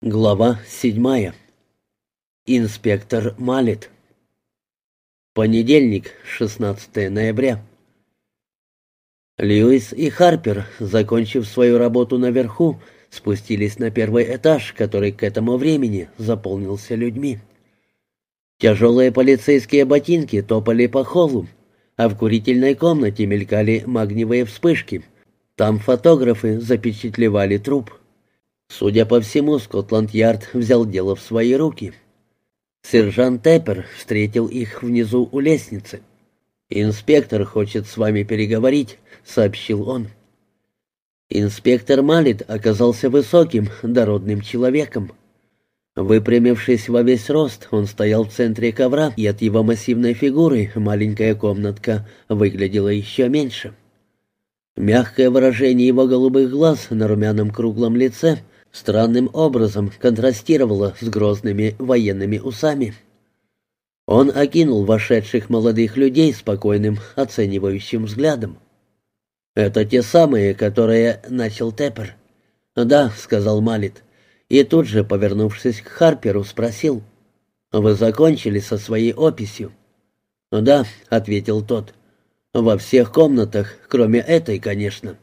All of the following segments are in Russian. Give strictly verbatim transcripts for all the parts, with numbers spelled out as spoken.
Глава седьмая. Инспектор Малет. Понедельник, шестнадцатое ноября. Льюис и Харпер, закончив свою работу наверху, спустились на первый этаж, который к этому времени заполнился людьми. Тяжелые полицейские ботинки топали по холлу, а в курительной комнате мелькали магниевые вспышки. Там фотографы запечатлевали труп. Судя по всему, Скотланд-Ярд взял дело в свои руки. Сержант Теппер встретил их внизу у лестницы. «Инспектор хочет с вами переговорить», — сообщил он. Инспектор Малет оказался высоким, дородным человеком. Выпрямившись во весь рост, он стоял в центре ковра, и от его массивной фигуры маленькая комнатка выглядела еще меньше. Мягкое выражение его голубых глаз на румяном круглом лице странным образом контрастировало с грозными военными усами. Он окинул вошедших молодых людей спокойным, оценивающим взглядом. «Это те самые, которые...» — начал Теппер. «Да», — сказал Малет, и тут же, повернувшись к Харперу, спросил: «Вы закончили со своей описью?» «Да», — ответил тот, — «во всех комнатах, кроме этой, конечно».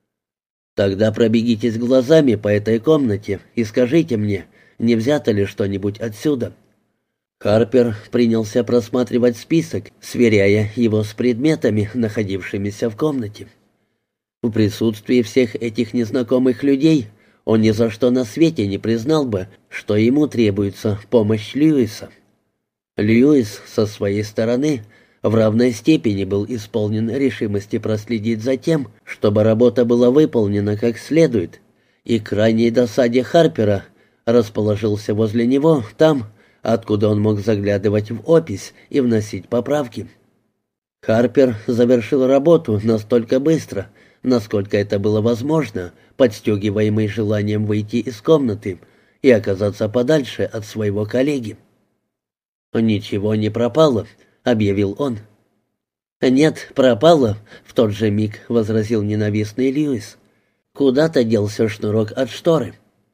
«Тогда пробегитесь глазами по этой комнате и скажите мне, не взято ли что-нибудь отсюда». Харпер принялся просматривать список, сверяя его с предметами, находившимися в комнате. В присутствии всех этих незнакомых людей он ни за что на свете не признал бы, что ему требуется помощь Льюиса. Льюис, со своей стороны, в равной степени был исполнен решимости проследить за тем, чтобы работа была выполнена как следует, и к крайней досаде Харпера расположился возле него, там, откуда он мог заглядывать в опись и вносить поправки. Харпер завершил работу настолько быстро, насколько это было возможно, подстегиваемый желанием выйти из комнаты и оказаться подальше от своего коллеги. «Ничего не пропало», — объявил он. «Нет, пропало», — в тот же миг возразил ненавистный Льюис. «Куда-то делся шнурок от шторы».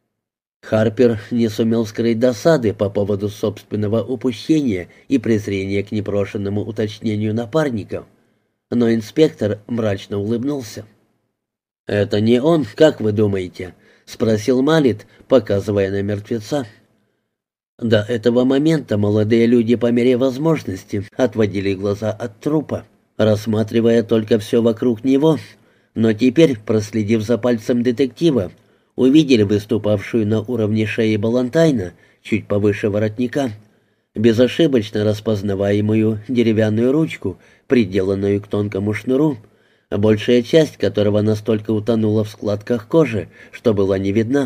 Харпер не сумел скрыть досады по поводу собственного упущения и презрения к непрошенному уточнению напарников, но инспектор мрачно улыбнулся. «Это не он, как вы думаете?» — спросил Малет, показывая на мертвеца. До этого момента молодые люди по мере возможности отводили глаза от трупа, рассматривая только все вокруг него, но теперь, проследив за пальцем детектива, увидели выступавшую на уровне шеи Балантайна, чуть повыше воротника, безошибочно распознаваемую деревянную ручку, приделанную к тонкому шнуру, большая часть которого настолько утонула в складках кожи, что была не видна.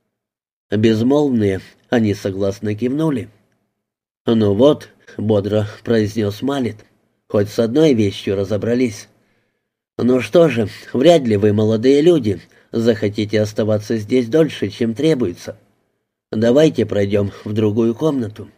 Безмолвные, они согласно кивнули. «Ну вот», — бодро произнес Малет, — «хоть с одной вещью разобрались. Ну что же, вряд ли вы, молодые люди, захотите оставаться здесь дольше, чем требуется. Давайте пройдем в другую комнату».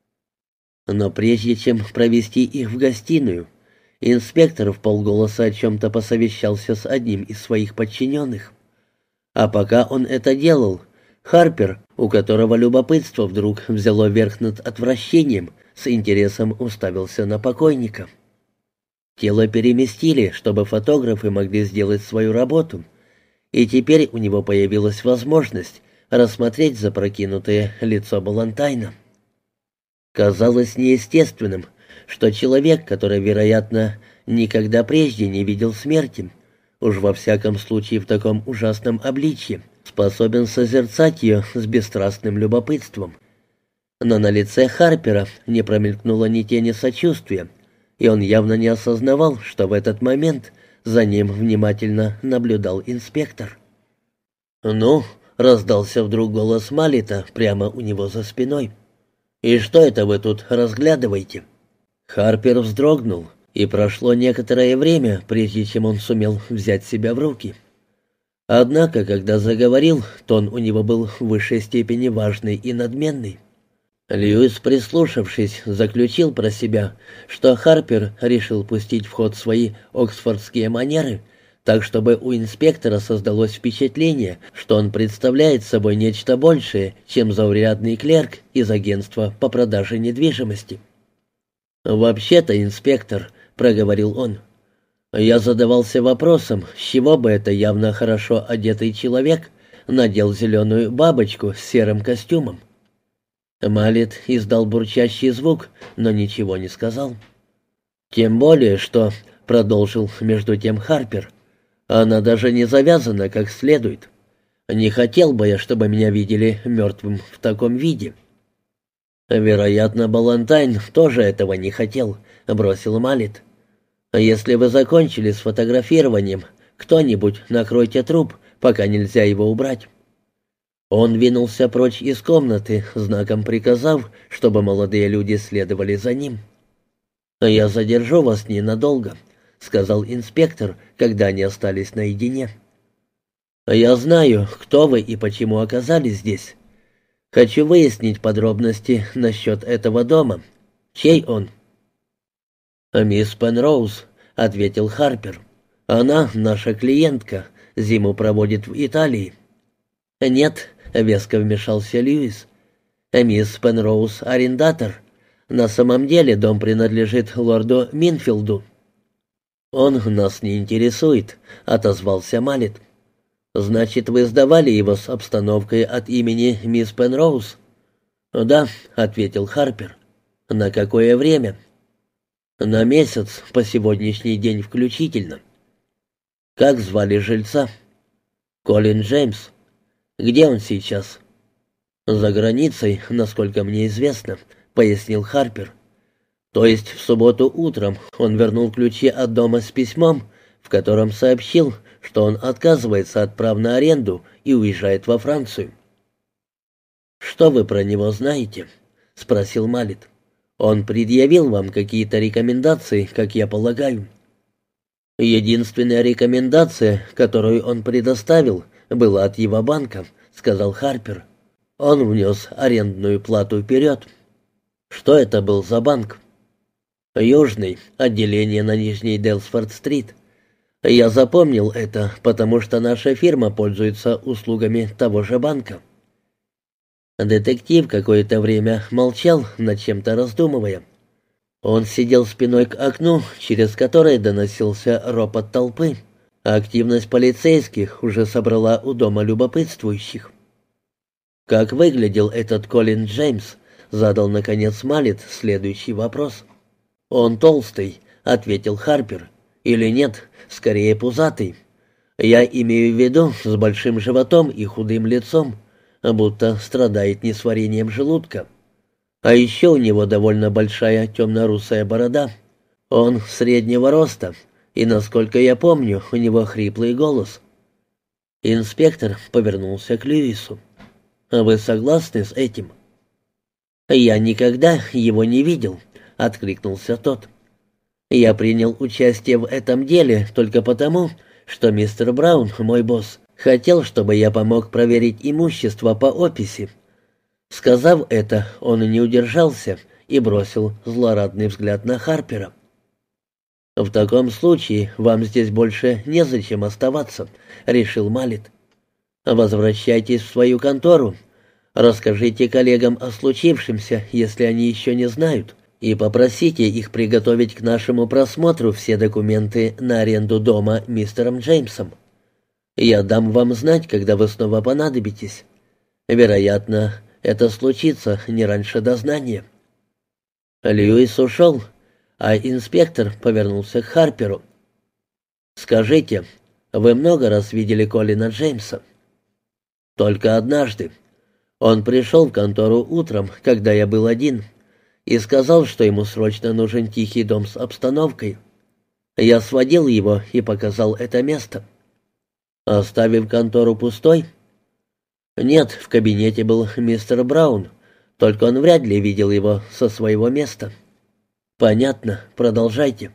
Но прежде чем провести их в гостиную, инспектор вполголоса о чем-то посовещался с одним из своих подчиненных. А пока он это делал, Харпер, у которого любопытство вдруг взяло верх над отвращением, с интересом уставился на покойника. Тело переместили, чтобы фотографы могли сделать свою работу, и теперь у него появилась возможность рассмотреть запрокинутое лицо Балантайна. Казалось неестественным, что человек, который, вероятно, никогда прежде не видел смерти, уж во всяком случае в таком ужасном обличье, способен созерцать ее с бесстрастным любопытством. Но на лице Харпера не промелькнуло ни тени сочувствия, и он явно не осознавал, что в этот момент за ним внимательно наблюдал инспектор. «Ну», — раздался вдруг голос Малета прямо у него за спиной, — «и что это вы тут разглядываете?» Харпер вздрогнул, и прошло некоторое время, прежде чем он сумел взять себя в руки. Однако, когда заговорил, тон у него был в высшей степени важный и надменный. Льюис, прислушавшись, заключил про себя, что Харпер решил пустить в ход свои оксфордские манеры, так чтобы у инспектора создалось впечатление, что он представляет собой нечто большее, чем заурядный клерк из агентства по продаже недвижимости. «Вообще-то, инспектор», — проговорил он, — «я задавался вопросом, с чего бы это явно хорошо одетый человек надел зеленую бабочку с серым костюмом». Малет издал бурчащий звук, но ничего не сказал. «Тем более, что», — продолжил между тем Харпер, — «она даже не завязана как следует. Не хотел бы я, чтобы меня видели мертвым в таком виде». «Вероятно, Балантайн тоже этого не хотел», — бросил Малет. «Если вы закончили с фотографированием, кто-нибудь накройте труп, пока нельзя его убрать». Он двинулся прочь из комнаты, знаком приказав, чтобы молодые люди следовали за ним. «Я задержу вас ненадолго», — сказал инспектор, когда они остались наедине. «Я знаю, кто вы и почему оказались здесь. Хочу выяснить подробности насчет этого дома. Чей он?» «Мисс Пенроуз», — ответил Харпер. «Она наша клиентка, зиму проводит в Италии». «Нет», — веско вмешался Льюис. «Мисс Пенроуз — арендатор. На самом деле дом принадлежит лорду Минфилду». «Он нас не интересует», — отозвался Малет. «Значит, вы сдавали его с обстановкой от имени мисс Пенроуз?» «Да», — ответил Харпер. «На какое время?» «На месяц, по сегодняшний день включительно». «Как звали жильца?» «Колин Джеймс». «Где он сейчас?» «За границей, насколько мне известно», — пояснил Харпер. «То есть в субботу утром он вернул ключи от дома с письмом, в котором сообщил, что он отказывается от прав на аренду и уезжает во Францию». «Что вы про него знаете?» — спросил Малет. «Он предъявил вам какие-то рекомендации, как я полагаю?» «Единственная рекомендация, которую он предоставил, была от его банка», — сказал Харпер. «Он внес арендную плату вперед». «Что это был за банк?» «Южный, отделение на Нижней Делсфорд-стрит. Я запомнил это, потому что наша фирма пользуется услугами того же банка». Детектив какое-то время молчал, над чем-то раздумывая. Он сидел спиной к окну, через которое доносился ропот толпы. Активность полицейских уже собрала у дома любопытствующих. «Как выглядел этот Колин Джеймс?» — задал, наконец, Малет следующий вопрос. «Он толстый», — ответил Харпер. «Или нет, скорее пузатый. Я имею в виду с большим животом и худым лицом, будто страдает несварением желудка. А еще у него довольно большая темно-русая борода. Он среднего роста, и, насколько я помню, у него хриплый голос». Инспектор повернулся к Льюису. «Вы согласны с этим?» «Я никогда его не видел», — откликнулся тот. «Я принял участие в этом деле только потому, что мистер Браун, мой босс, хотел, чтобы я помог проверить имущество по описи». Сказав это, он не удержался и бросил злорадный взгляд на Харпера. «В таком случае вам здесь больше незачем оставаться», — решил Малет. «Возвращайтесь в свою контору, расскажите коллегам о случившемся, если они еще не знают, и попросите их приготовить к нашему просмотру все документы на аренду дома мистером Джеймсом. Я дам вам знать, когда вы снова понадобитесь. Вероятно, это случится не раньше дознания». Льюис ушел, а инспектор повернулся к Харперу. «Скажите, вы много раз видели Колина Джеймса?» «Только однажды. Он пришел в контору утром, когда я был один, и сказал, что ему срочно нужен тихий дом с обстановкой. Я сводил его и показал это место». «Оставив контору пустой?» «Нет, в кабинете был мистер Браун, только он вряд ли видел его со своего места». «Понятно, продолжайте».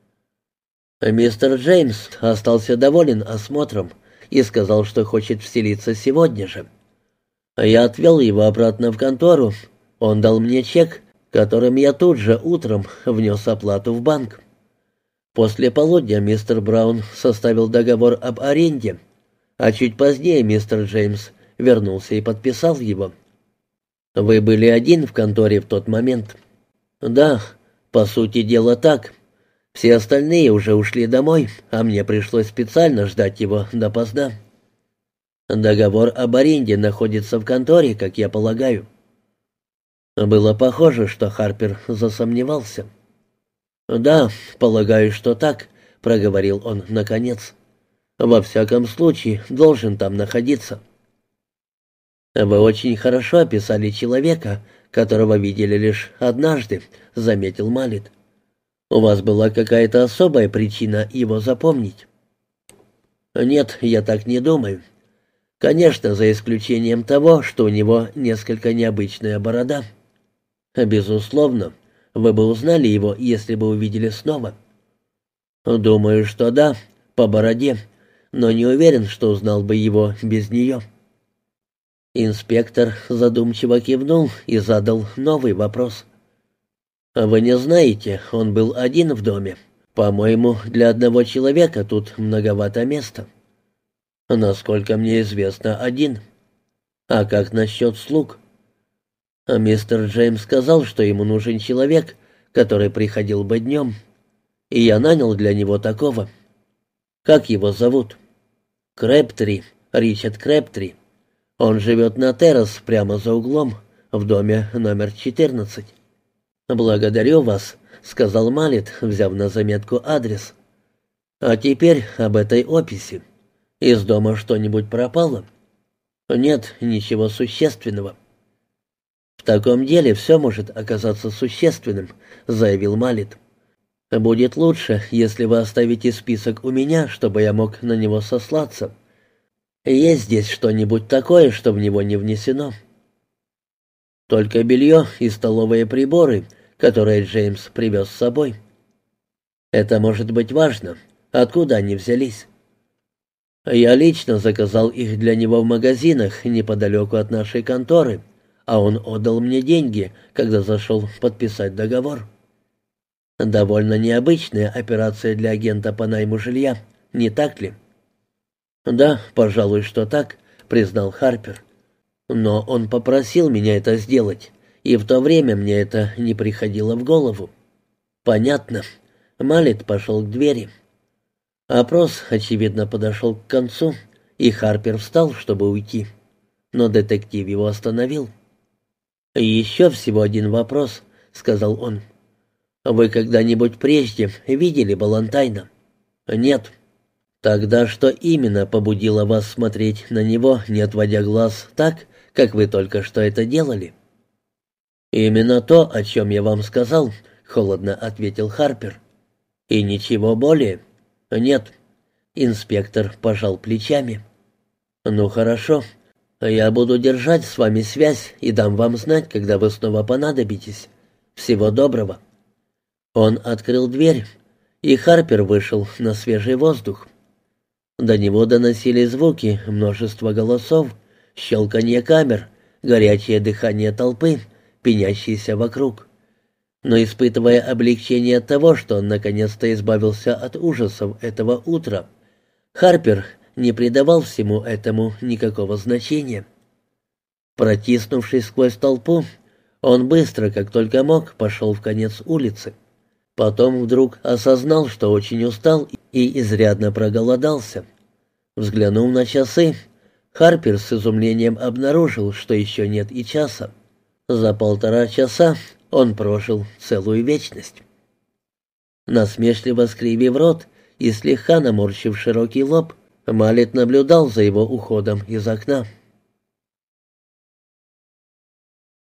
«Мистер Джеймс остался доволен осмотром и сказал, что хочет вселиться сегодня же. Я отвел его обратно в контору, он дал мне чек, которым я тут же утром внес оплату в банк. После полудня мистер Браун составил договор об аренде, а чуть позднее мистер Джеймс вернулся и подписал его. Вы были один в конторе в тот момент? Да, по сути дела так. Все остальные уже ушли домой, а мне пришлось специально ждать его допоздна. Договор об аренде находится в конторе, как я полагаю. Было похоже, что Харпер засомневался. «Да, полагаю, что так», — проговорил он наконец. «Во всяком случае, должен там находиться». «Вы очень хорошо описали человека, которого видели лишь однажды», — заметил Маллет. «У вас была какая-то особая причина его запомнить?» «Нет, я так не думаю. Конечно, за исключением того, что у него несколько необычная борода. Безусловно, вы бы узнали его, если бы увидели снова». «Думаю, что да, по бороде, но не уверен, что узнал бы его без нее». Инспектор задумчиво кивнул и задал новый вопрос. «Вы не знаете, он был один в доме. По-моему, для одного человека тут многовато места». «Насколько мне известно, один». «А как насчет слуг?» «Мистер Джеймс сказал, что ему нужен человек, который приходил бы днем, и я нанял для него такого. Как его зовут?» «Крэбтри, Ричард Крэбтри. Он живет на террас прямо за углом, в доме номер четырнадцать». «Благодарю вас», — сказал Маллет, взяв на заметку адрес. «А теперь об этой описи. Из дома что-нибудь пропало?» «Нет, ничего существенного». «В таком деле все может оказаться существенным», — заявил Маллет. «Будет лучше, если вы оставите список у меня, чтобы я мог на него сослаться. Есть здесь что-нибудь такое, что в него не внесено?» «Только белье и столовые приборы, которые Джеймс привез с собой». «Это может быть важно. Откуда они взялись?» «Я лично заказал их для него в магазинах неподалеку от нашей конторы, а он отдал мне деньги, когда зашел подписать договор». «Довольно необычная операция для агента по найму жилья, не так ли?» «Да, пожалуй, что так», — признал Харпер. «Но он попросил меня это сделать, и в то время мне это не приходило в голову». «Понятно». Маллет пошел к двери. Опрос, очевидно, подошел к концу, и Харпер встал, чтобы уйти. Но детектив его остановил. «Еще всего один вопрос», — сказал он. «Вы когда-нибудь прежде видели Балантайна?» «Нет». «Тогда что именно побудило вас смотреть на него, не отводя глаз, так, как вы только что это делали?» «Именно то, о чем я вам сказал», — холодно ответил Харпер. «И ничего более?» «Нет». Инспектор пожал плечами. «Ну хорошо. Я буду держать с вами связь и дам вам знать, когда вы снова понадобитесь. Всего доброго». Он открыл дверь, и Харпер вышел на свежий воздух. До него доносили звуки множества голосов, щелканье камер, горячее дыхание толпы, пенящейся вокруг. Но, испытывая облегчение от того, что он наконец-то избавился от ужасов этого утра, Харпер не придавал всему этому никакого значения. Протиснувшись сквозь толпу, он быстро, как только мог, пошел в конец улицы. Потом вдруг осознал, что очень устал и изрядно проголодался. Взглянув на часы, Харпер с изумлением обнаружил, что еще нет и часа. За полтора часа он прожил целую вечность. Насмешливо скривив рот и слегка наморщив широкий лоб, Маллет наблюдал за его уходом из окна.